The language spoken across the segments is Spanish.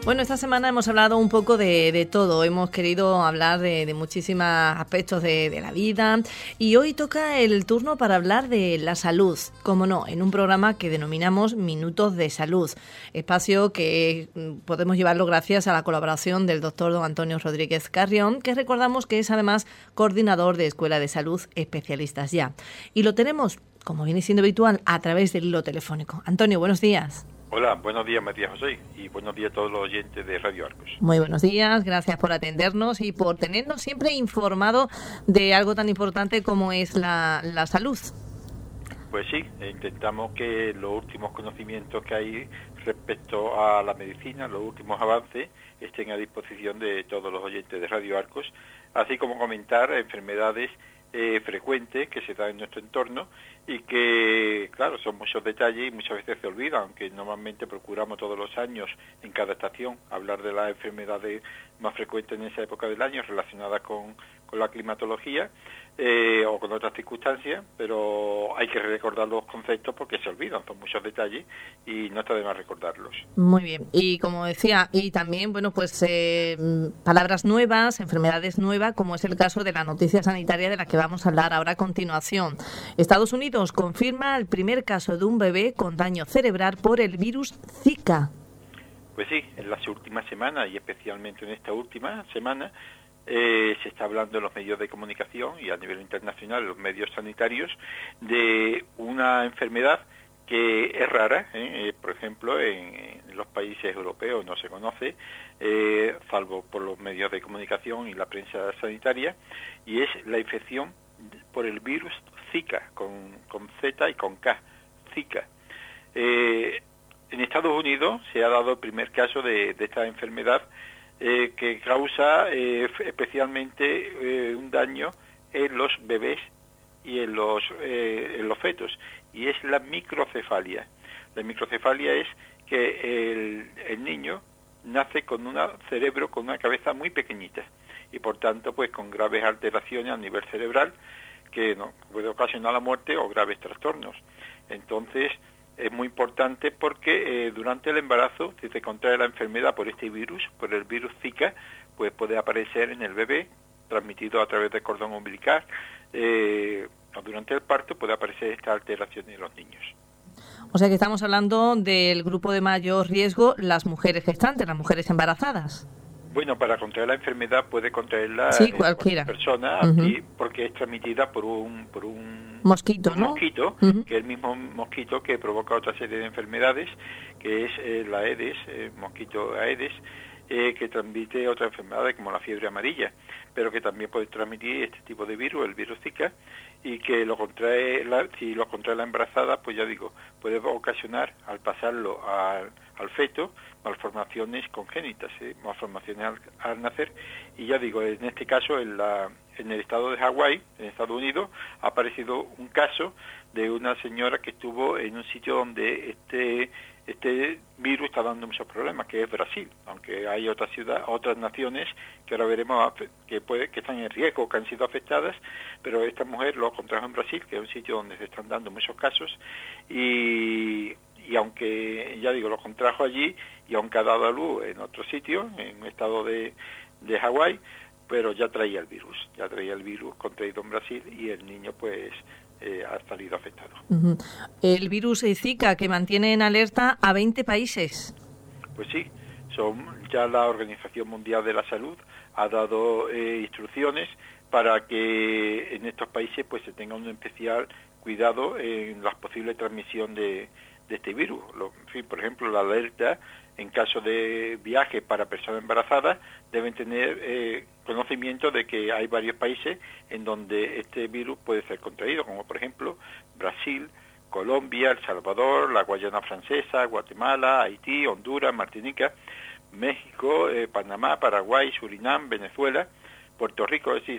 Bueno, esta semana hemos hablado un poco de todo. Hemos querido hablar de muchísimos aspectos de la vida y hoy toca el turno para hablar de la salud, como no, en un programa que denominamos Minutos de Salud, espacio que podemos llevarlo gracias a la colaboración del doctor don Antonio Rodríguez Carrión, que recordamos que es además coordinador de Escuela de Salud Especialistas Ya. Y lo tenemos, como viene siendo habitual, a través del hilo telefónico. Antonio, buenos días. Hola, buenos días María José y buenos días a todos los oyentes de Radio Arcos. Muy buenos días, gracias por atendernos y por tenernos siempre informado de algo tan importante como es la salud. Pues sí, intentamos que los últimos conocimientos que hay respecto a la medicina, los últimos avances, estén a disposición de todos los oyentes de Radio Arcos, así como comentar enfermedades frecuentes que se dan en nuestro entorno y que, claro, son muchos detalles y muchas veces se olvidan, aunque normalmente procuramos todos los años, en cada estación, hablar de las enfermedades más frecuentes en esa época del año relacionadas con la climatología o con otras circunstancias, pero hay que recordar los conceptos porque se olvidan, son muchos detalles y no está de más recordarlos. Muy bien, y como decía, y también, bueno, pues palabras nuevas, enfermedades nuevas, como es el caso de la noticia sanitaria de la que vamos a hablar ahora a continuación. Estados Unidos confirma el primer caso de un bebé con daño cerebral por el virus Zika. Pues sí, en las últimas semanas y especialmente en esta última semana se está hablando en los medios de comunicación y a nivel internacional, en los medios sanitarios, de una enfermedad que es rara, por ejemplo, en los países europeos no se conoce, salvo por los medios de comunicación y la prensa sanitaria, y es la infección por el virus Zika, con Z y con K, Zika. En Estados Unidos se ha dado el primer caso de esta enfermedad que causa especialmente un daño en los bebés y en los fetos, y es la microcefalia. La microcefalia es que el niño nace con un cerebro, con una cabeza muy pequeñita, y por tanto pues con graves alteraciones a nivel cerebral que no puede ocasionar la muerte o graves trastornos. Entonces es muy importante porque durante el embarazo, si se contrae la enfermedad por este virus, por el virus Zika, pues puede aparecer en el bebé, transmitido a través del cordón umbilical, o durante el parto puede aparecer esta alteración en los niños. O sea que estamos hablando del grupo de mayor riesgo, las mujeres gestantes, las mujeres embarazadas. Bueno, para contraer la enfermedad puede contraerla sí, cualquiera persona, porque es transmitida por un mosquito, ¿no? Mosquito, que es el mismo mosquito que provoca otra serie de enfermedades, que es la Aedes, mosquito Aedes, que transmite otras enfermedades como la fiebre amarilla, pero que también puede transmitir este tipo de virus, el virus Zika, y que lo contrae si lo contrae la embarazada, pues ya digo, puede ocasionar al pasarlo al feto malformaciones congénitas, malformaciones al nacer, y ya digo, en este caso en el estado de Hawái, en Estados Unidos, ha aparecido un caso de una señora que estuvo en un sitio donde este virus está dando muchos problemas, que es Brasil, aunque hay otras naciones que ahora veremos que están en riesgo, que han sido afectadas, pero esta mujer lo contrajo en Brasil, que es un sitio donde se están dando muchos casos, y aunque, ya digo, lo contrajo allí, y aunque ha dado a luz en otro sitio, en un estado de Hawái, pero ya traía el virus contraído en Brasil, y el niño pues ha salido afectado. El virus Zika, que mantiene en alerta a 20 países. Pues sí, ya la Organización Mundial de la Salud ha dado instrucciones para que en estos países pues se tenga un especial cuidado en la posible transmisión de este virus. Por ejemplo, la alerta en caso de viaje para personas embarazadas deben tener conocimiento de que hay varios países en donde este virus puede ser contraído, como por ejemplo Brasil, Colombia, El Salvador, la Guayana Francesa, Guatemala, Haití, Honduras, Martinica, México, Panamá, Paraguay, Surinam, Venezuela, Puerto Rico, es decir,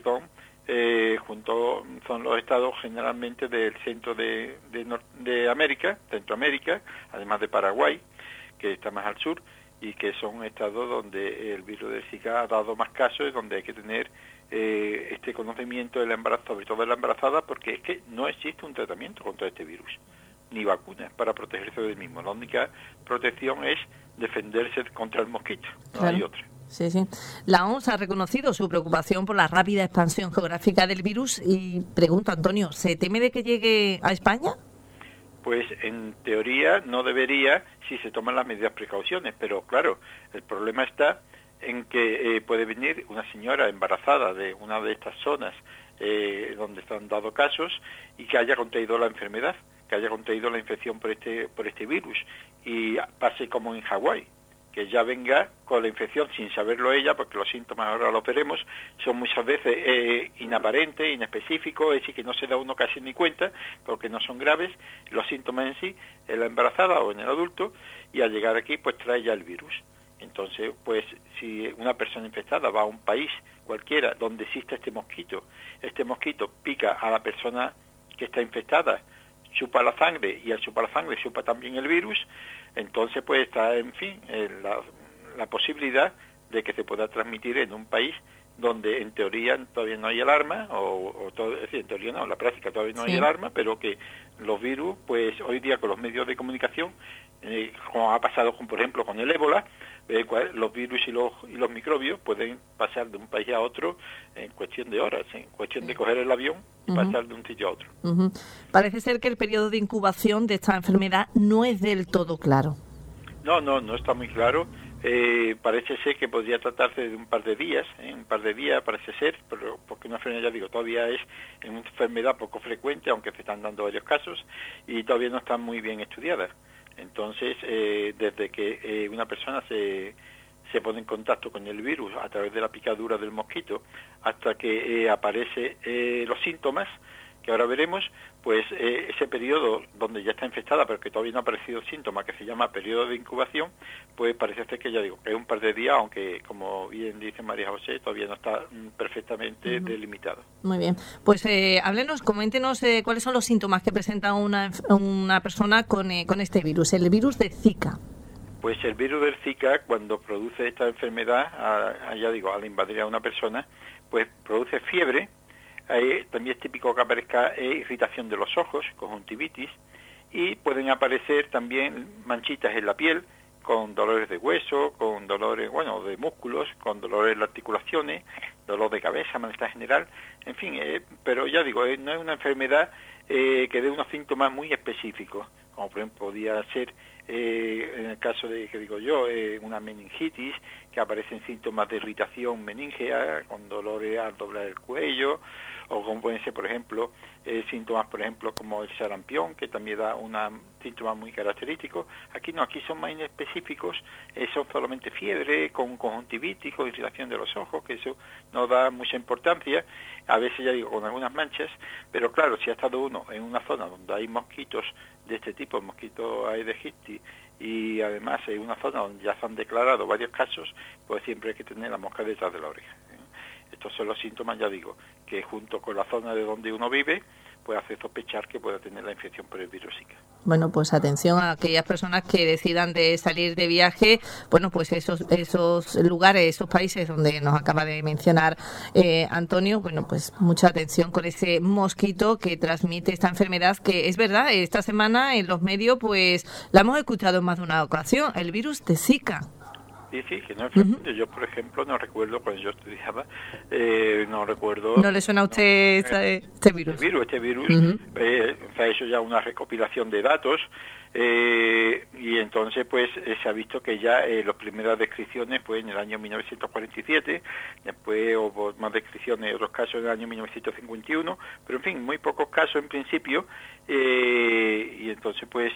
son los estados generalmente del centro de América, Centroamérica, además de Paraguay, que está más al sur, y que son estados donde el virus de Zika ha dado más casos y donde hay que tener este conocimiento del embarazo, sobre todo de la embarazada, porque es que no existe un tratamiento contra este virus, ni vacunas para protegerse del mismo. La única protección es defenderse contra el mosquito, no claro. hay otra. Sí, sí. La OMS ha reconocido su preocupación por la rápida expansión geográfica del virus y pregunto, Antonio, ¿se teme de que llegue a España? Pues en teoría no debería si se toman las medidas precauciones, pero claro, el problema está en que puede venir una señora embarazada de una de estas zonas donde se han dado casos y que haya contraído la enfermedad, que haya contraído la infección por este virus y pase como en Hawái, que ya venga con la infección sin saberlo ella, porque los síntomas ahora los veremos, son muchas veces inaparentes, inespecíficos, es decir, que no se da uno casi ni cuenta, porque no son graves los síntomas en sí, en la embarazada o en el adulto, y al llegar aquí pues trae ya el virus. Entonces, pues si una persona infectada va a un país cualquiera donde exista este mosquito pica a la persona que está infectada, chupa la sangre y al chupar la sangre chupa también el virus, entonces pues está, en fin, la posibilidad de que se pueda transmitir en un país donde en teoría todavía no hay alarma, es decir, en teoría no, en la práctica todavía no hay alarma, pero que los virus, pues hoy día con los medios de comunicación, como ha pasado por ejemplo con el ébola, los virus y los microbios pueden pasar de un país a otro en cuestión de horas, en cuestión de coger el avión y pasar de un sitio a otro. Parece ser que el periodo de incubación de esta enfermedad no es del todo claro. No está muy claro. Parece ser que podría tratarse de un par de días, parece ser, pero porque una enfermedad, ya digo, todavía es una enfermedad poco frecuente, aunque se están dando varios casos, y todavía no está muy bien estudiada. Entonces, desde que una persona se pone en contacto con el virus a través de la picadura del mosquito hasta que aparece los síntomas, que ahora veremos, pues ese periodo donde ya está infectada pero que todavía no ha aparecido síntoma, que se llama periodo de incubación, pues parece ser que, ya digo, que es un par de días, aunque como bien dice María José, todavía no está perfectamente delimitado. Muy bien, pues coméntenos cuáles son los síntomas que presenta una persona con este virus, el virus de Zika. Pues el virus del Zika, cuando produce esta enfermedad, ya digo, al invadir a una persona, pues produce fiebre. También es típico que aparezca irritación de los ojos, conjuntivitis, y pueden aparecer también manchitas en la piel, con dolores de hueso, con dolores, de músculos, con dolores en las articulaciones, dolor de cabeza, malestar general, en fin, pero ya digo, no es una enfermedad que dé unos síntomas muy específicos, como por ejemplo podía ser en el caso de, una meningitis, que aparecen síntomas de irritación meningea, con dolores al doblar el cuello, o como pueden ser, por ejemplo, síntomas, por ejemplo, como el sarampión, que también da un síntoma muy característico. Aquí son más inespecíficos, son solamente fiebre, con conjuntivitis, con irritación de los ojos, que eso no da mucha importancia, a veces, ya digo, con algunas manchas, pero claro, si ha estado uno en una zona donde hay mosquitos de este tipo, el mosquito Aedes aegypti, y además en una zona donde ya se han declarado varios casos, pues siempre hay que tener la mosca detrás de la oreja. Estos son los síntomas, ya digo, que junto con la zona de donde uno vive, pues hace sospechar que pueda tener la infección por el virus Zika. Bueno, pues atención a aquellas personas que decidan de salir de viaje, pues esos lugares, esos países donde nos acaba de mencionar Antonio, pues mucha atención con ese mosquito que transmite esta enfermedad, que es verdad, esta semana en los medios pues la hemos escuchado en más de una ocasión, el virus de Zika. Sí, que no es frecuente. Yo, por ejemplo, no recuerdo cuando yo estudiaba, no recuerdo... ¿No le suena a usted este virus? Este virus, se ha hecho ya una recopilación de datos y entonces pues se ha visto que ya las primeras descripciones pues en el año 1947, después hubo más descripciones de otros casos en el año 1951, pero en fin, muy pocos casos en principio, y entonces pues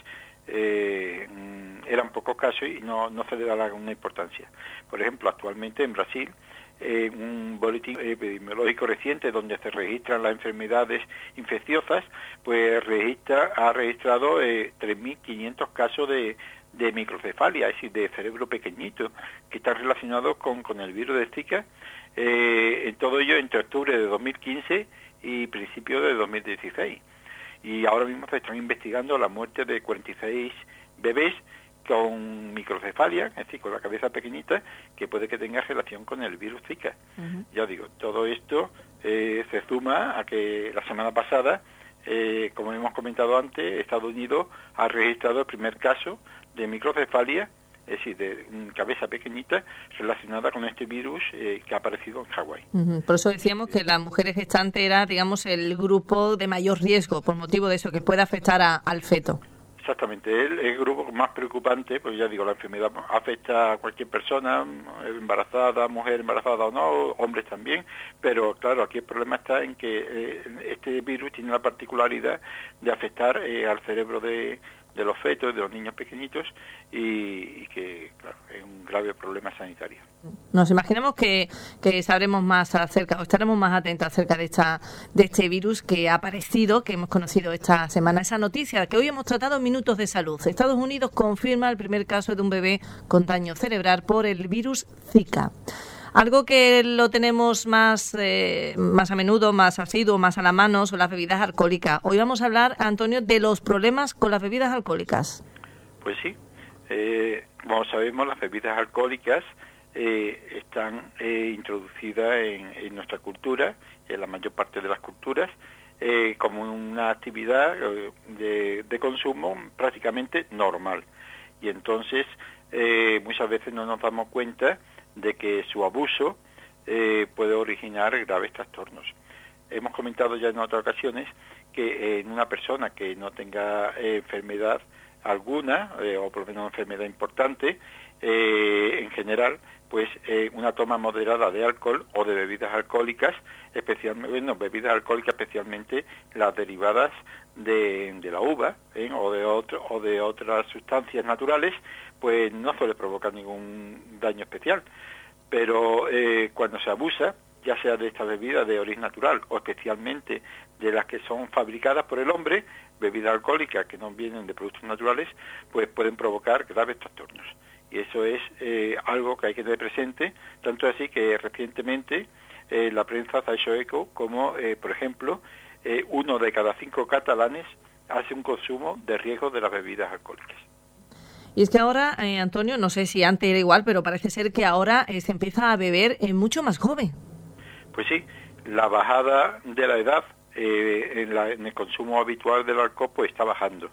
eran pocos casos y no se le da una importancia. Por ejemplo, actualmente en Brasil, un boletín epidemiológico reciente donde se registran las enfermedades infecciosas, pues ha registrado 3.500 casos de microcefalia, es decir, de cerebro pequeñito, que están relacionados con el virus de Zika, en todo ello entre octubre de 2015 y principios de 2016. Y ahora mismo se están investigando la muerte de 46 bebés con microcefalia, es decir, con la cabeza pequeñita, que puede que tenga relación con el virus Zika. Ya digo, todo esto se suma a que la semana pasada, como hemos comentado antes, Estados Unidos ha registrado el primer caso de microcefalia es decir, de cabeza pequeñita, relacionada con este virus que ha aparecido en Hawái. Por eso decíamos que las mujeres gestantes era, digamos, el grupo de mayor riesgo, por motivo de eso, que puede afectar al feto. Exactamente, el grupo más preocupante, pues ya digo, la enfermedad afecta a cualquier persona, embarazada, mujer embarazada o no, hombres también, pero claro, aquí el problema está en que este virus tiene la particularidad de afectar al cerebro de los fetos, de los niños pequeñitos, y que, claro, es un grave problema sanitario. Nos imaginamos que sabremos más acerca, o estaremos más atentos acerca de este virus que ha aparecido, que hemos conocido esta semana. Esa noticia que hoy hemos tratado en Minutos de Salud. Estados Unidos confirma el primer caso de un bebé con daño cerebral por el virus Zika. Algo que lo tenemos más a menudo, más asiduo, más a la mano, son las bebidas alcohólicas. Hoy vamos a hablar, Antonio, de los problemas con las bebidas alcohólicas. Pues sí, como sabemos, las bebidas alcohólicas están introducidas en nuestra cultura, en la mayor parte de las culturas, como una actividad de consumo prácticamente normal. Y entonces muchas veces no nos damos cuenta de que su abuso puede originar graves trastornos. Hemos comentado ya en otras ocasiones que en una persona que no tenga enfermedad alguna, o por lo menos una enfermedad importante, en general, pues una toma moderada de alcohol o de bebidas alcohólicas, especialmente las derivadas de la uva, o de otras sustancias naturales, pues no suele provocar ningún daño especial. Pero cuando se abusa, ya sea de estas bebidas de origen natural o especialmente de las que son fabricadas por el hombre, bebidas alcohólicas que no vienen de productos naturales, pues pueden provocar graves trastornos. Y eso es algo que hay que tener presente, tanto así que recientemente la prensa se ha hecho eco como, por ejemplo, 1 de cada 5 catalanes hace un consumo de riesgo de las bebidas alcohólicas. Y es que ahora, Antonio, no sé si antes era igual, pero parece ser que ahora se empieza a beber mucho más joven. Pues sí, la bajada de la edad en el consumo habitual del alcohol pues está bajando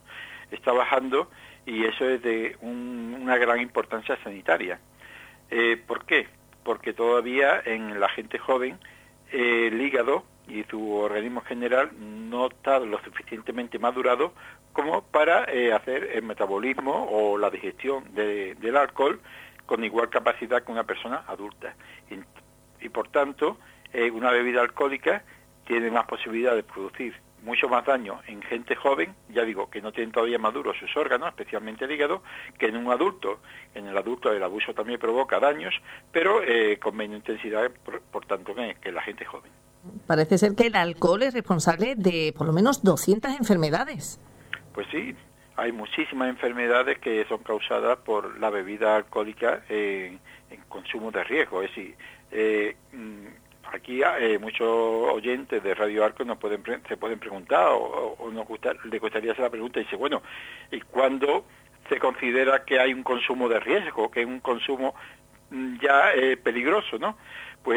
y eso es de una gran importancia sanitaria. ¿Por qué? Porque todavía en la gente joven el hígado y su organismo en general no está lo suficientemente madurado como para hacer el metabolismo o la digestión del alcohol con igual capacidad que una persona adulta. Y por tanto, una bebida alcohólica tiene más posibilidad de producir mucho más daño en gente joven, ya digo, que no tienen todavía maduros sus órganos, especialmente el hígado, que en un adulto. En el adulto el abuso también provoca daños, pero con menos intensidad, por tanto, que la gente joven. Parece ser que el alcohol es responsable de por lo menos 200 enfermedades. Pues sí, hay muchísimas enfermedades que son causadas por la bebida alcohólica en consumo de riesgo. Es decir, aquí muchos oyentes de Radio Arco se pueden preguntar o les gustaría hacer la pregunta y dice, bueno, ¿y cuándo se considera que hay un consumo de riesgo, que es un consumo ya peligroso, ¿no? Pues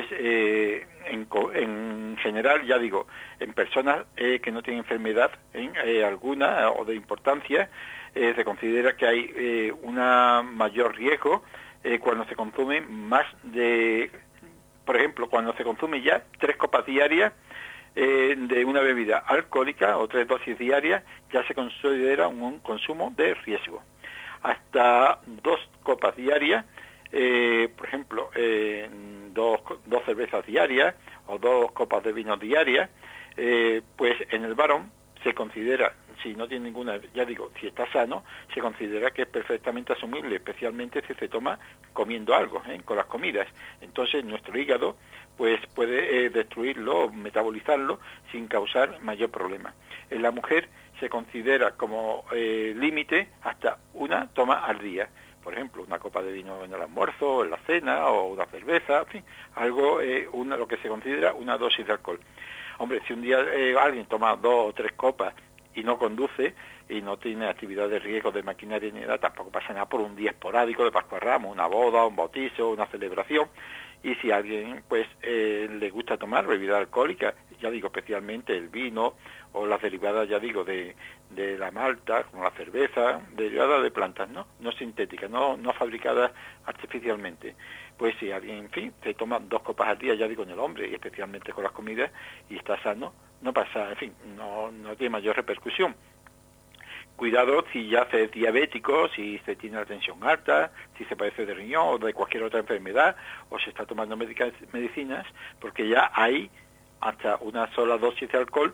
en general, ya digo, en personas que no tienen enfermedad alguna o de importancia, se considera que hay una mayor riesgo cuando se consume más de, por ejemplo, cuando se consume ya 3 copas diarias de una bebida alcohólica o 3 dosis diarias, ya se considera un consumo de riesgo. Hasta 2 copas diarias, por ejemplo, 2 cervezas diarias o 2 copas de vino diarias, pues en el varón se considera, si no tiene ninguna, ya digo, si está sano, se considera que es perfectamente asumible, especialmente si se toma comiendo algo, con las comidas. Entonces nuestro hígado pues puede destruirlo, metabolizarlo sin causar mayor problema. En la mujer se considera como límite hasta una toma al día. Por ejemplo, una copa de vino en el almuerzo, en la cena, o una cerveza, en fin, algo, lo que se considera una dosis de alcohol. Hombre, si un día alguien toma 2 o 3 copas y no conduce y no tiene actividad de riesgo de maquinaria ni nada, tampoco pasa nada por un día esporádico de Pascua Ramos, una boda, un bautizo, una celebración. Y si a alguien pues le gusta tomar bebida alcohólica, ya digo, especialmente el vino o las derivadas, ya digo, de la malta, como la cerveza, derivadas de plantas, no sintéticas, no fabricadas artificialmente. Pues si alguien, en fin, se toma 2 copas al día, ya digo, en el hombre, y especialmente con las comidas, y está sano, no pasa, en fin, no tiene mayor repercusión. Cuidado si ya se es diabético, si se tiene la tensión alta, si se padece de riñón o de cualquier otra enfermedad, o se está tomando medicinas, porque ya hay hasta una sola dosis de alcohol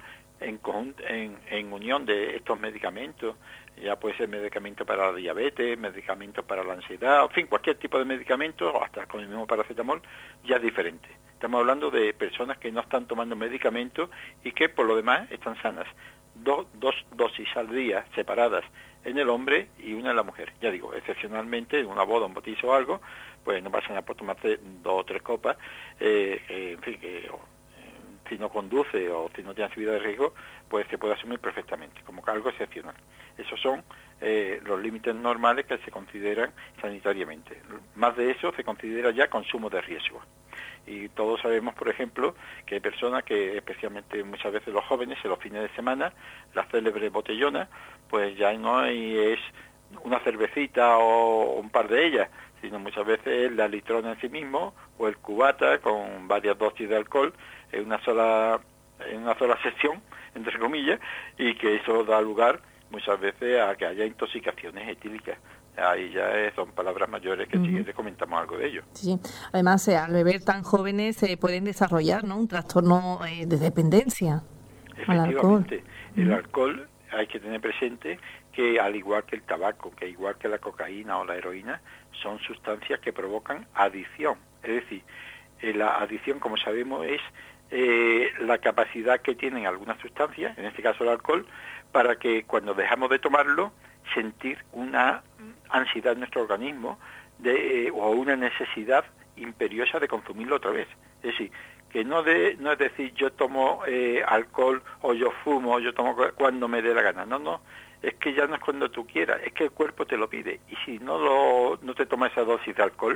en unión de estos medicamentos. Ya puede ser medicamento para la diabetes, medicamento para la ansiedad, en fin, cualquier tipo de medicamento, o hasta con el mismo paracetamol, ya es diferente. Estamos hablando de personas que no están tomando medicamentos y que por lo demás están sanas. Dos dosis al día separadas en el hombre y una en la mujer. Ya digo, excepcionalmente en una boda, un bautizo o algo, pues no pasa nada por tomarse 2 o 3 copas, en fin, si no conduce o si no tiene actividad de riesgo, pues se puede asumir perfectamente como algo excepcional. Esos son los límites normales que se consideran sanitariamente. Más de eso se considera ya consumo de riesgo. Y todos sabemos, por ejemplo, que hay personas que, especialmente muchas veces los jóvenes, en los fines de semana, la célebre botellona, pues ya no es una cervecita o un par de ellas, sino muchas veces la litrona en sí mismo o el cubata con varias dosis de alcohol en una sola sesión, entre comillas, y que eso da lugar muchas veces a que haya intoxicaciones etílicas. Ahí ya son palabras mayores que si comentamos algo de ello. Sí, además al beber tan jóvenes pueden desarrollar, ¿no?, un trastorno de dependencia al alcohol. Efectivamente, el alcohol hay que tener presente que al igual que el tabaco, que igual que la cocaína o la heroína, son sustancias que provocan adicción. Es decir, la adicción, como sabemos, es la capacidad que tienen algunas sustancias, en este caso el alcohol, para que cuando dejamos de tomarlo, sentir una ansiedad en nuestro organismo o una necesidad imperiosa de consumirlo otra vez. Es decir, que no es decir yo tomo alcohol o yo fumo o yo tomo cuando me dé la gana. No, es que ya no es cuando tú quieras, es que el cuerpo te lo pide. Y si no te tomas esa dosis de alcohol,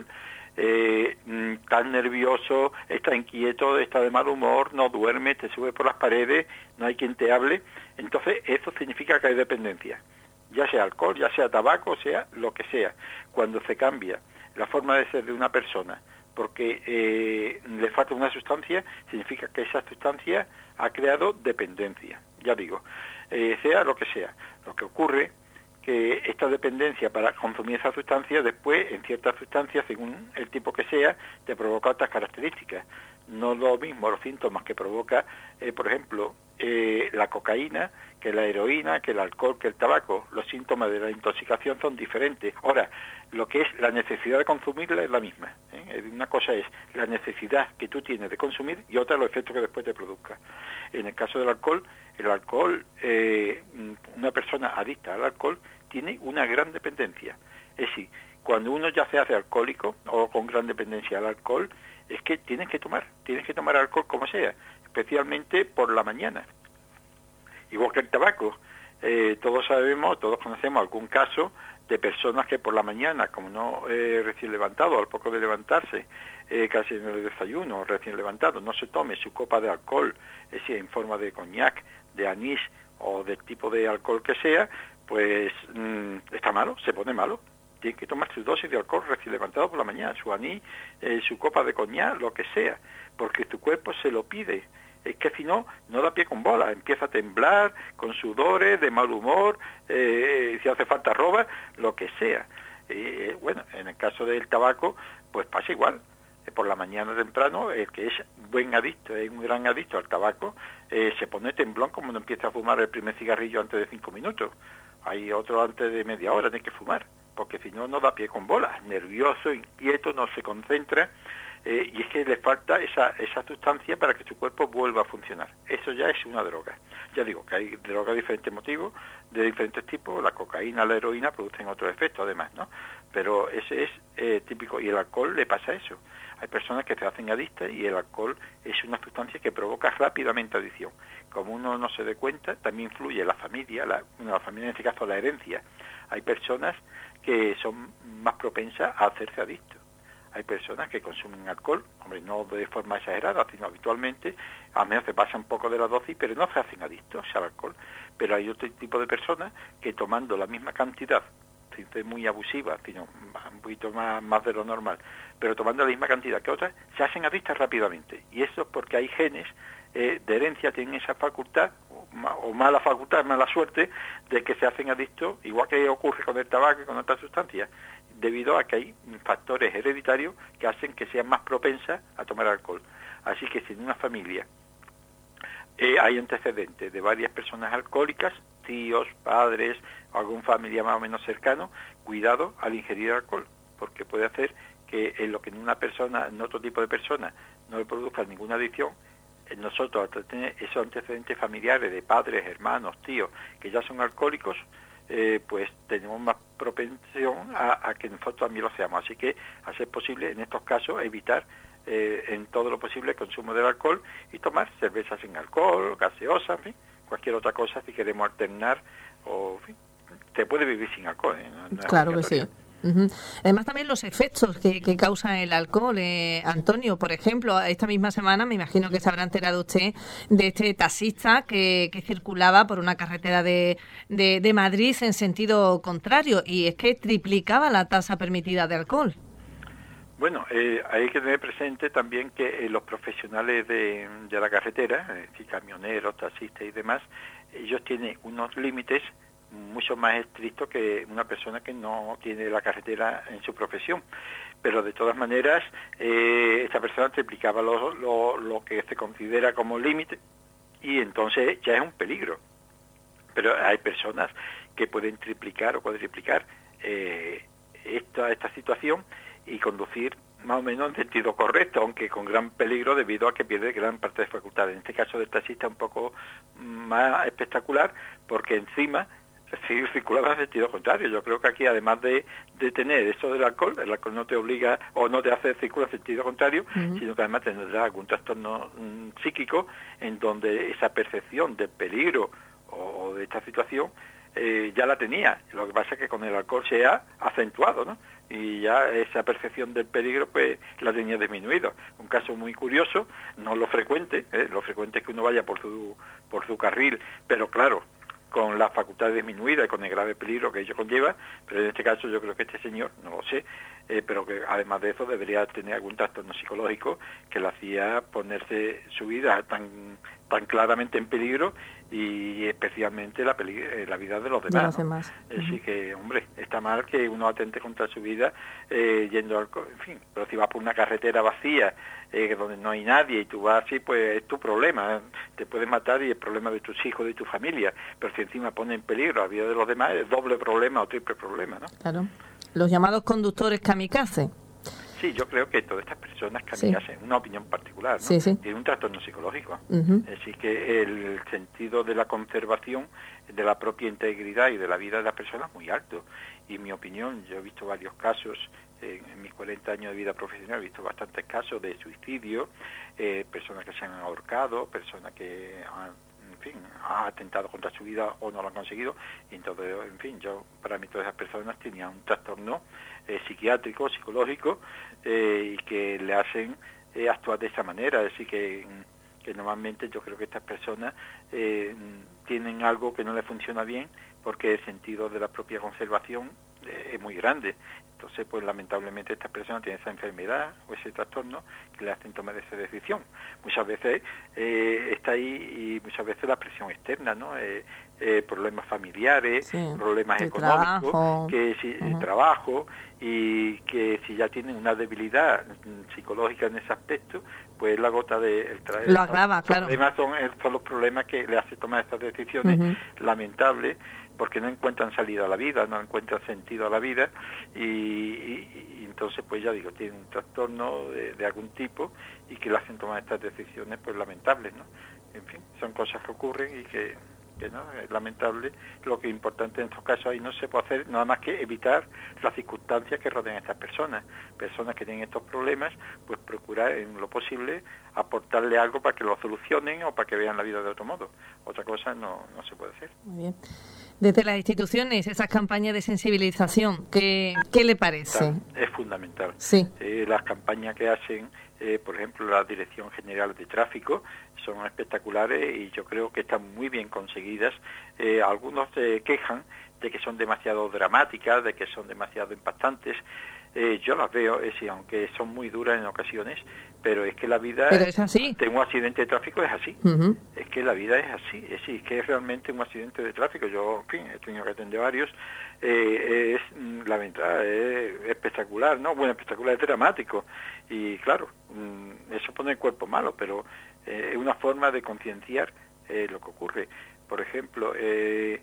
estás nervioso, estás inquieto, estás de mal humor, no duermes, te subes por las paredes, no hay quien te hable. Entonces eso significa que hay dependencia, ya sea alcohol, ya sea tabaco, sea lo que sea. Cuando se cambia la forma de ser de una persona porque le falta una sustancia, significa que esa sustancia ha creado dependencia. Ya digo, sea lo que sea. Lo que ocurre que esta dependencia para consumir esa sustancia, después, en ciertas sustancias, según el tipo que sea, te provoca otras características. No lo mismo los síntomas que provoca, por ejemplo, la cocaína, que la heroína, que el alcohol, que el tabaco. Los síntomas de la intoxicación son diferentes. Ahora, lo que es la necesidad de consumirla es la misma. Una cosa es la necesidad que tú tienes de consumir y otra los efectos que después te produzca. En el caso del alcohol, una persona adicta al alcohol tiene una gran dependencia. Es decir, cuando uno ya se hace alcohólico o con gran dependencia al alcohol, es que tienes que tomar alcohol como sea, especialmente por la mañana. Igual que el tabaco, todos conocemos algún caso de personas que por la mañana, como no recién levantado, al poco de levantarse, casi en el desayuno, recién levantado, no se tome su copa de alcohol, es decir, en forma de coñac, de anís o del tipo de alcohol que sea, pues está malo, se pone malo. Tiene que tomar su dosis de alcohol recién levantado por la mañana, su anís, su copa de coñac, lo que sea, porque tu cuerpo se lo pide. Es que si no da pie con bola, empieza a temblar, con sudores, de mal humor, si hace falta ropa, lo que sea. Bueno, en el caso del tabaco, pues pasa igual. Por la mañana temprano, el que es buen adicto, es un gran adicto al tabaco, se pone temblón como no empieza a fumar el primer cigarrillo antes de 5 minutos. Hay otro antes de media hora, tiene que fumar, porque si no da pie con bola, nervioso, inquieto, no se concentra, y es que le falta esa sustancia para que su cuerpo vuelva a funcionar. Eso ya es una droga. Ya digo que hay drogas de diferentes motivos, de diferentes tipos. La cocaína, la heroína producen otros efectos además, ¿no? Pero ese es típico. Y el alcohol le pasa eso. Hay personas que se hacen adictas y el alcohol es una sustancia que provoca rápidamente adicción. Como uno no se dé cuenta, también influye la familia, la familia en este caso la herencia. Hay personas que son más propensas a hacerse adictos. hay personas que consumen alcohol, hombre, no de forma exagerada, sino habitualmente, a menos se pasa un poco de la dosis, pero no se hacen adictos al alcohol. Pero hay otro tipo de personas que tomando la misma cantidad, sin ser muy abusiva, sino un poquito más de lo normal, pero tomando la misma cantidad que otras, se hacen adictas rápidamente. Y eso es porque hay genes de herencia, tienen esa facultad, o mala facultad, mala suerte, de que se hacen adictos, igual que ocurre con el tabaco y con otras sustancias, debido a que hay factores hereditarios que hacen que sean más propensas a tomar alcohol. Así que si en una familia hay antecedentes de varias personas alcohólicas, tíos, padres, o algún familiar más o menos cercano, cuidado al ingerir alcohol, porque puede hacer que en lo que en una persona, en otro tipo de persona, no le produzca ninguna adicción, nosotros al tener esos antecedentes familiares de padres, hermanos, tíos, que ya son alcohólicos, pues tenemos más propensión a que nosotros también lo seamos. Así que, a ser posible, en estos casos, evitar en todo lo posible el consumo del alcohol y tomar cervezas sin alcohol, gaseosa, en fin, cualquier otra cosa si queremos alternar, o en fin, se puede vivir sin alcohol. No claro que sí. Además también los efectos que causa el alcohol, Antonio, por ejemplo, esta misma semana me imagino que se habrá enterado usted de este taxista que circulaba por una carretera de Madrid en sentido contrario, y es que triplicaba la tasa permitida de alcohol. Bueno, hay que tener presente también que los profesionales de la carretera, camioneros, taxistas y demás, ellos tienen unos límites mucho más estricto que una persona que no tiene la carretera en su profesión. Pero de todas maneras, esta persona triplicaba lo que se considera como límite y entonces ya es un peligro. Pero hay personas que pueden triplicar o cuadriplicar esta situación y conducir más o menos en sentido correcto, aunque con gran peligro debido a que pierde gran parte de facultades. En este caso del taxista un poco más espectacular, porque encima circulaba en sentido contrario. Yo creo que aquí, además de tener eso del alcohol, el alcohol no te obliga o no te hace circular en sentido contrario, sino que además tendrá algún trastorno psíquico en donde esa percepción del peligro o de esta situación ya la tenía. Lo que pasa es que con el alcohol se ha acentuado, ¿no? Y ya esa percepción del peligro pues la tenía disminuido. Un caso muy curioso, no lo frecuente, lo frecuente es que uno vaya por su carril, pero claro, con la facultad disminuida y con el grave peligro que ello conlleva, pero en este caso yo creo que este señor, no lo sé, pero que además de eso debería tener algún trastorno psicológico que le hacía ponerse su vida tan claramente en peligro y especialmente la vida de los demás, ¿no? Así que, hombre, está mal que uno atente contra su vida yendo al... En fin, pero si vas por una carretera vacía donde no hay nadie y tú vas así, pues es tu problema, te puedes matar y el problema de tus hijos, de tu familia, pero si encima pone en peligro la vida de los demás, es doble problema o triple problema, ¿no? Claro. Los llamados conductores kamikaze. Sí, yo creo que todas estas personas kamikaze, en una opinión particular, ¿no? Tienen un trastorno psicológico. Así que el sentido de la conservación de la propia integridad y de la vida de las personas es muy alto. Y en mi opinión, yo he visto varios casos, en mis 40 años de vida profesional, he visto bastantes casos de suicidio, personas que se han ahorcado, personas que han atentado contra su vida o no lo han conseguido, y entonces, en fin, para mí todas esas personas tenían un trastorno psiquiátrico, psicológico, y que le hacen actuar de esa manera. Es decir, que normalmente yo creo que estas personas tienen algo que no les funciona bien, porque el sentido de la propia conservación es muy grande. Entonces, pues lamentablemente estas personas tienen esa enfermedad o ese trastorno que le hacen tomar esa decisión. Muchas veces está ahí y muchas veces la presión externa, ¿no? Problemas familiares, problemas económicos, trabajo. Trabajo, y que si ya tienen una debilidad psicológica en ese aspecto, pues la gota de... Lo agrava, claro. Además son los problemas que le hacen tomar estas decisiones lamentables, porque no encuentran salida a la vida, no encuentran sentido a la vida, y entonces, pues ya digo, tienen un trastorno de algún tipo y que le hacen tomar estas decisiones pues lamentables, ¿no? En fin, son cosas que ocurren y que que no es lamentable. Lo que es importante en estos casos ahí no se puede hacer nada más que evitar las circunstancias que rodean a estas personas que tienen estos problemas, pues procurar en lo posible aportarle algo para que lo solucionen o para que vean la vida de otro modo. Otra cosa no se puede hacer. Muy bien. Desde las instituciones, esas campañas de sensibilización, ¿qué le parece? Es fundamental. Sí. Las campañas que hacen, por ejemplo, la Dirección General de Tráfico, son espectaculares y yo creo que están muy bien conseguidas. Algunos se quejan de que son demasiado dramáticas, de que son demasiado impactantes. Yo las veo, aunque son muy duras en ocasiones, pero es que la vida es así. de un accidente de tráfico es así. Uh-huh. Es que la vida es así, es que es realmente un accidente de tráfico. Yo, en fin, he tenido que atender varios. Es lamentable, es espectacular, ¿no? Bueno, espectacular, es dramático. Y claro, eso pone el cuerpo malo, pero es una forma de concienciar lo que ocurre. Por ejemplo, el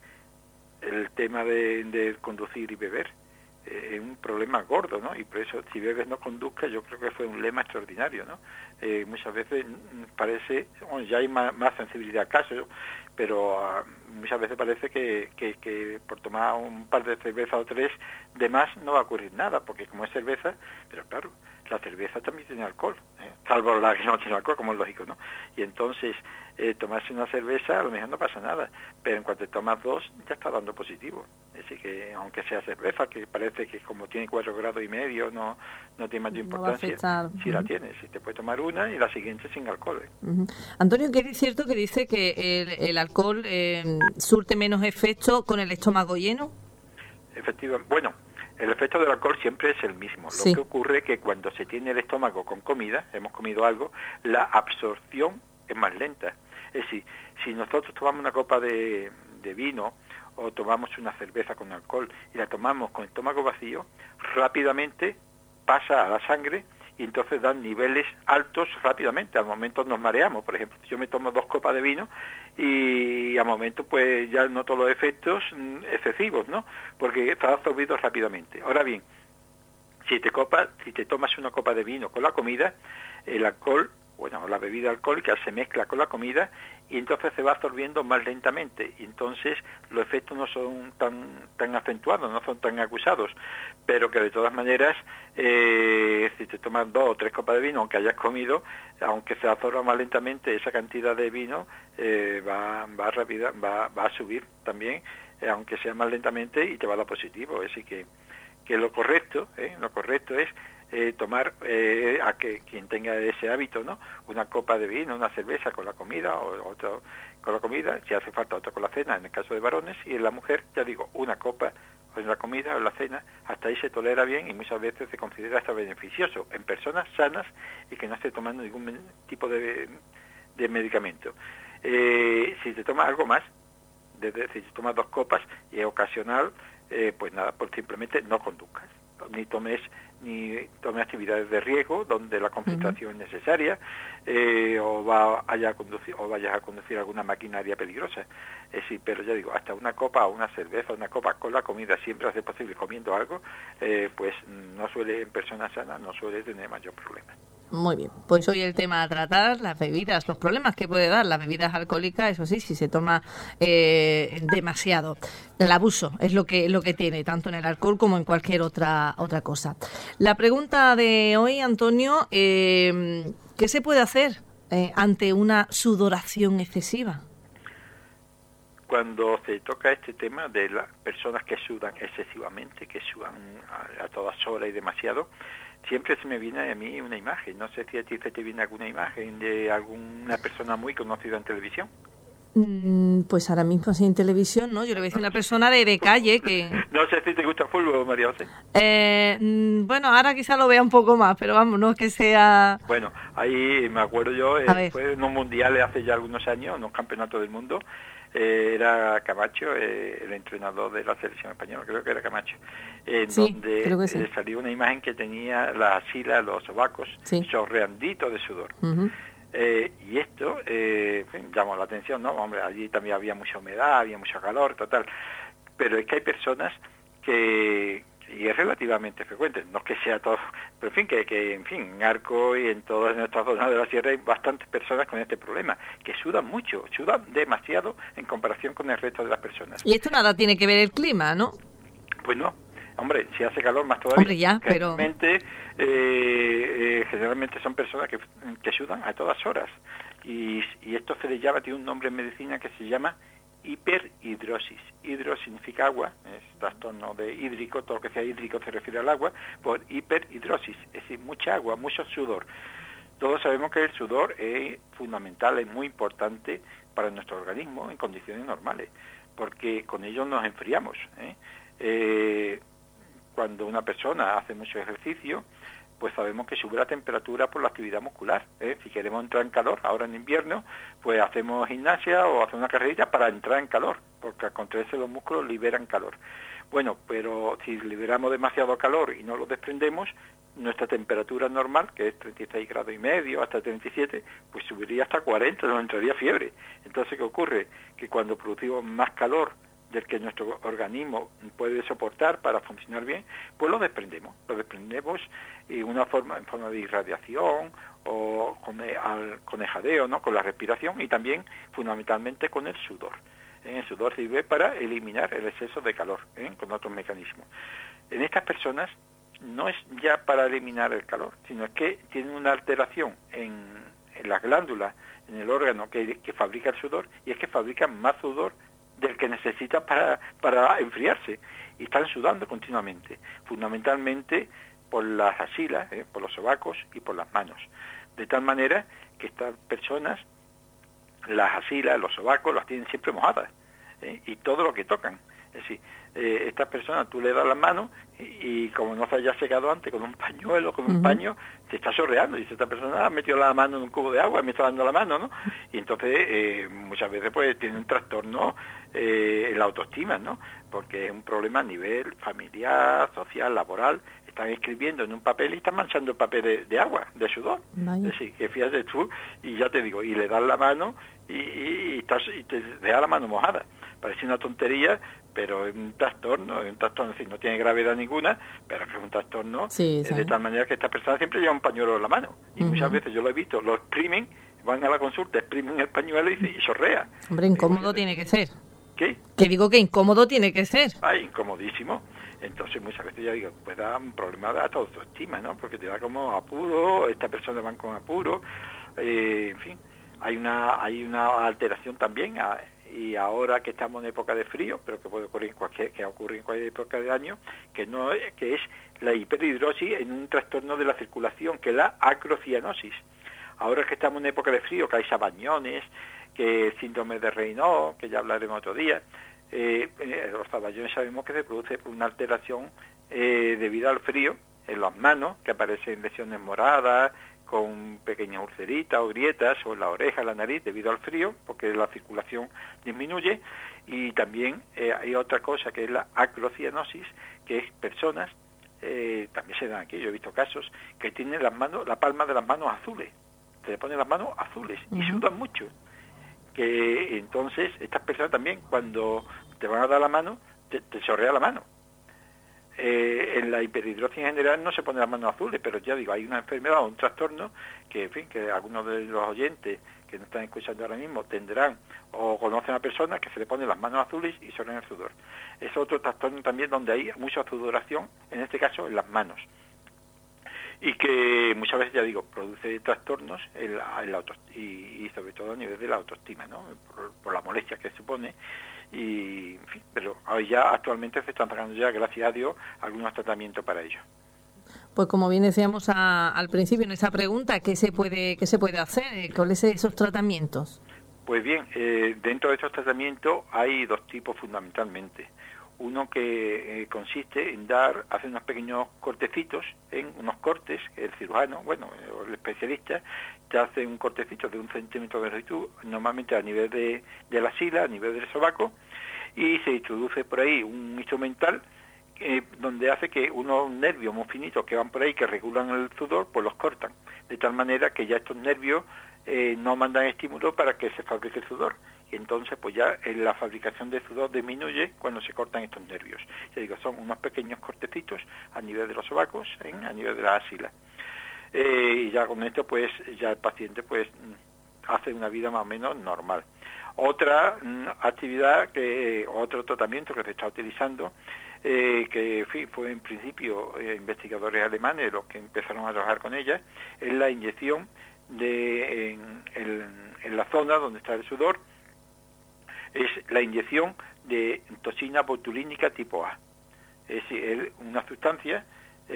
tema de conducir y beber. Es un problema gordo, ¿no? Y por eso, si bebes no conduzcas, yo creo que fue un lema extraordinario, ¿no? Muchas veces parece, ya hay más sensibilidad al caso, pero muchas veces parece que por tomar un par de cervezas o tres de más no va a ocurrir nada, porque como es cerveza, pero claro, la cerveza también tiene alcohol, salvo la que no tiene alcohol, como es lógico, ¿no? Y entonces, tomarse una cerveza a lo mejor no pasa nada, pero en cuanto te tomas dos, ya está dando positivo. Así que, aunque sea cerveza, que parece que como tiene 4,5 grados, no tiene mayor importancia, si la tienes, si te puedes tomar una y la siguiente sin alcohol. Uh-huh. Antonio, que es cierto que dice que el alcohol surte menos efecto con el estómago lleno. Efectivamente, bueno, el efecto del alcohol siempre es el mismo. Sí. Lo que ocurre es que cuando se tiene el estómago con comida, hemos comido algo, la absorción es más lenta. Es decir, si nosotros tomamos una copa de vino o tomamos una cerveza con alcohol y la tomamos con el estómago vacío, rápidamente pasa a la sangre y entonces dan niveles altos rápidamente. Al momento nos mareamos. Por ejemplo, yo me tomo 2 copas de vino y al momento pues ya noto los efectos excesivos, ¿no? Porque está absorbido rápidamente. Ahora bien, si te tomas una copa de vino con la comida, el alcohol, bueno, la bebida alcohólica se mezcla con la comida y entonces se va absorbiendo más lentamente y entonces los efectos no son tan acentuados, no son tan acusados, pero que de todas maneras si te tomas 2 o 3 copas de vino, aunque hayas comido, aunque se absorba más lentamente esa cantidad de vino, va a subir también, aunque sea más lentamente, y te va a dar positivo. Así que lo correcto es tomar a que quien tenga ese hábito, ¿no? Una copa de vino, una cerveza con la comida o otro con la comida, si hace falta otra con la cena en el caso de varones, y en la mujer, ya digo, una copa en la comida o en la cena, hasta ahí se tolera bien y muchas veces se considera hasta beneficioso en personas sanas y que no esté tomando ningún tipo de medicamento. Si te tomas algo más, si te tomas 2 copas y es ocasional, pues nada, pues simplemente no conduzcas, ni tomes actividades de riesgo donde la concentración es necesaria, o vayas a conducir alguna maquinaria peligrosa. Sí, pero ya digo, hasta una copa o una cerveza, una copa con la comida, siempre hace posible comiendo algo, pues en personas sanas no suele tener mayor problema. Muy bien, pues hoy el tema a tratar, las bebidas, los problemas que puede dar las bebidas alcohólicas, eso sí, si se toma demasiado. El abuso es lo que tiene, tanto en el alcohol como en cualquier otra cosa. La pregunta de hoy, Antonio, ¿qué se puede hacer ante una sudoración excesiva? Cuando se toca este tema de las personas que sudan excesivamente, que sudan a todas horas y demasiado, siempre se me viene a mí una imagen. No sé si a ti se te viene alguna imagen de alguna persona muy conocida en televisión. Pues ahora mismo así en televisión, ¿no? Yo le voy a decir una persona de calle que... No sé si te gusta el fútbol, María José. Bueno, ahora quizá lo vea un poco más, pero vamos, no es que sea... Bueno, ahí me acuerdo yo, fue en un mundial hace ya algunos años, en un campeonato del mundo, era Camacho, el entrenador de la selección española, creo que era Camacho, donde salió una imagen que tenía las axilas, los sobacos, chorreanditos de sudor. Uh-huh. Y esto llamó la atención, ¿no? Hombre, allí también había mucha humedad, había mucho calor, total. Pero es que hay personas que Y es relativamente frecuente, no es que sea todo, pero en fin, en Arco y en todas nuestras zonas de la sierra hay bastantes personas con este problema, que sudan mucho, sudan demasiado en comparación con el resto de las personas. Y esto nada tiene que ver el clima, ¿no? Pues no, hombre, si hace calor más todavía. Hombre, ya, pero... Generalmente son personas que sudan a todas horas, y esto se le llama, tiene un nombre en medicina que se llama hiperhidrosis. Hidro significa agua, es trastorno de hídrico, todo lo que sea hídrico se refiere al agua, por hiperhidrosis, es decir, mucha agua, mucho sudor. Todos sabemos que el sudor es fundamental, es muy importante para nuestro organismo en condiciones normales, porque con ello nos enfriamos. Cuando una persona hace mucho ejercicio, pues sabemos que sube la temperatura por la actividad muscular. Si queremos entrar en calor, ahora en invierno, pues hacemos gimnasia o hacemos una carrerita para entrar en calor, porque al contraerse los músculos liberan calor. Bueno, pero si liberamos demasiado calor y no lo desprendemos, nuestra temperatura normal, que es 36 grados y medio hasta 37, pues subiría hasta 40, nos entraría fiebre. Entonces, ¿qué ocurre? Que cuando producimos más calor del que nuestro organismo puede soportar para funcionar bien, pues lo desprendemos en forma de irradiación o con el jadeo, ¿no?, con la respiración, y también fundamentalmente con el sudor. El sudor sirve para eliminar el exceso de calor, con otros mecanismos. En estas personas no es ya para eliminar el calor, sino es que tienen una alteración en las glándulas, en el órgano que fabrica el sudor, y es que fabrican más sudor del que necesitan para enfriarse, y están sudando continuamente, fundamentalmente por las axilas, por los sobacos y por las manos, de tal manera que estas personas, las axilas, los sobacos, las tienen siempre mojadas, y todo lo que tocan. Es decir, estas personas, tú le das la mano y como no se haya secado antes con un pañuelo, con un paño, se está sorreando. Y dice, esta persona ha metido la mano en un cubo de agua y me está dando la mano, ¿no? Y entonces muchas veces pues tiene un trastorno en la autoestima, ¿no? Porque es un problema a nivel familiar, social, laboral. Están escribiendo en un papel y están manchando el papel de agua, de sudor. Vaya. Es decir, que fíjate tú, y ya te digo, y le das la mano y te deja la mano mojada. Parece una tontería, pero es un trastorno, si no tiene gravedad ninguna, pero que es un trastorno, de tal manera que esta persona siempre lleva un pañuelo en la mano. Y muchas veces yo lo he visto, lo exprimen, van a la consulta, exprimen el pañuelo y chorrea. Hombre, incómodo tiene que ser. ¿Qué? Que digo que incómodo tiene que ser. Incomodísimo. Entonces muchas veces ya digo, pues da un problema a tu autoestima, ¿no? Porque te da como apuro, esta persona van con apuro, en fin, hay una alteración también, y ahora que estamos en época de frío, pero que puede ocurrir que ocurre en cualquier época de año, que es la hiperhidrosis en un trastorno de la circulación, que es la acrocianosis. Ahora que estamos en época de frío, que hay sabañones, que el síndrome de Raynaud, que ya hablaremos otro día, los sabañones sabemos que se produce por una alteración debido al frío en las manos, que aparecen lesiones moradas, con pequeñas ulceritas o grietas, o en la oreja, la nariz, debido al frío, porque la circulación disminuye. Y también hay otra cosa, que es la acrocianosis, que es personas, también se dan aquí, yo he visto casos, que tienen la palma de las manos azules, se le ponen las manos azules y sudan mucho. Que entonces estas personas también, cuando te van a dar la mano, te chorrea la mano. En la hiperhidrosis en general no se ponen las manos azules, pero ya digo, hay una enfermedad o un trastorno que, en fin, que algunos de los oyentes que nos están escuchando ahora mismo tendrán o conocen a personas que se le ponen las manos azules y chorrean el sudor. Es otro trastorno también donde hay mucha sudoración, en este caso en las manos, y que muchas veces, ya digo, produce trastornos y sobre todo a nivel de la autoestima, ¿no? Por la molestia que supone. Y, en fin, pero hoy ya actualmente se están sacando ya, gracias a Dios, algunos tratamientos para ello. Pues como bien decíamos al principio en esa pregunta, ¿qué se puede hacer? ¿Cuáles son esos tratamientos? Pues bien, dentro de estos tratamientos hay dos tipos fundamentalmente. Uno que consiste en hacer unos pequeños cortecitos, unos cortes, el cirujano, el especialista, te hace un cortecito de 1 centímetro de longitud, normalmente a nivel de la axila, a nivel del sobaco, y se introduce por ahí un instrumental donde hace que unos nervios muy finitos que van por ahí, que regulan el sudor, pues los cortan, de tal manera que ya estos nervios no mandan estímulo para que se fabrique el sudor. Y que entonces pues ya la fabricación de sudor disminuye cuando se cortan estos nervios. Ya digo, son unos pequeños cortecitos a nivel de los sobacos, a nivel de la axila. Y ya con esto pues ya el paciente pues hace una vida más o menos normal. Otra actividad, otro tratamiento que se está utilizando, que en fin, fue en principio investigadores alemanes los que empezaron a trabajar con ella, es la inyección en la zona donde está el sudor, es la inyección de toxina botulínica tipo A. Es decir, es una sustancia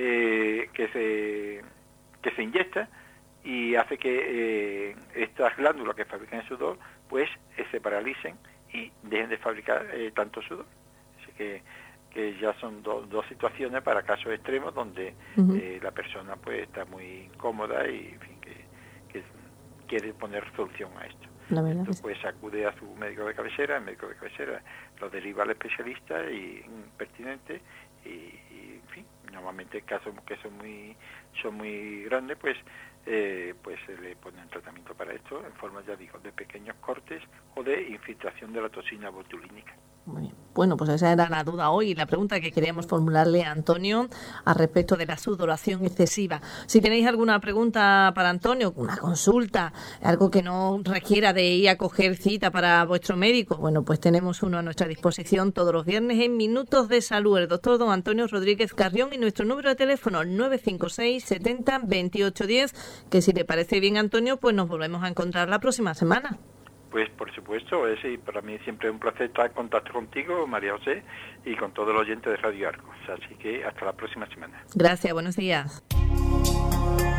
que se inyecta y hace que estas glándulas que fabrican el sudor pues se paralicen y dejen de fabricar tanto sudor. Así que ya son dos situaciones para casos extremos donde la persona pues está muy incómoda y en fin, que quiere poner solución a esto. Entonces, pues acude a su médico de cabecera, el médico de cabecera lo deriva al especialista pertinente y en fin, normalmente casos que son muy grandes, pues se le pone un tratamiento para esto en forma, ya digo, de pequeños cortes o de infiltración de la toxina botulínica. Muy bien. Bueno, pues esa era la duda hoy, la pregunta que queríamos formularle a Antonio al respecto de la sudoración excesiva. Si tenéis alguna pregunta para Antonio, una consulta, algo que no requiera de ir a coger cita para vuestro médico, bueno, pues tenemos uno a nuestra disposición todos los viernes en Minutos de Salud, el doctor don Antonio Rodríguez Carrión, y nuestro número de teléfono 956 70 28 10, que si te parece bien, Antonio, pues nos volvemos a encontrar la próxima semana. Pues por supuesto, para mí siempre es un placer estar en contacto contigo, María José, y con todos los oyentes de Radio Arcos. Así que hasta la próxima semana. Gracias, buenos días.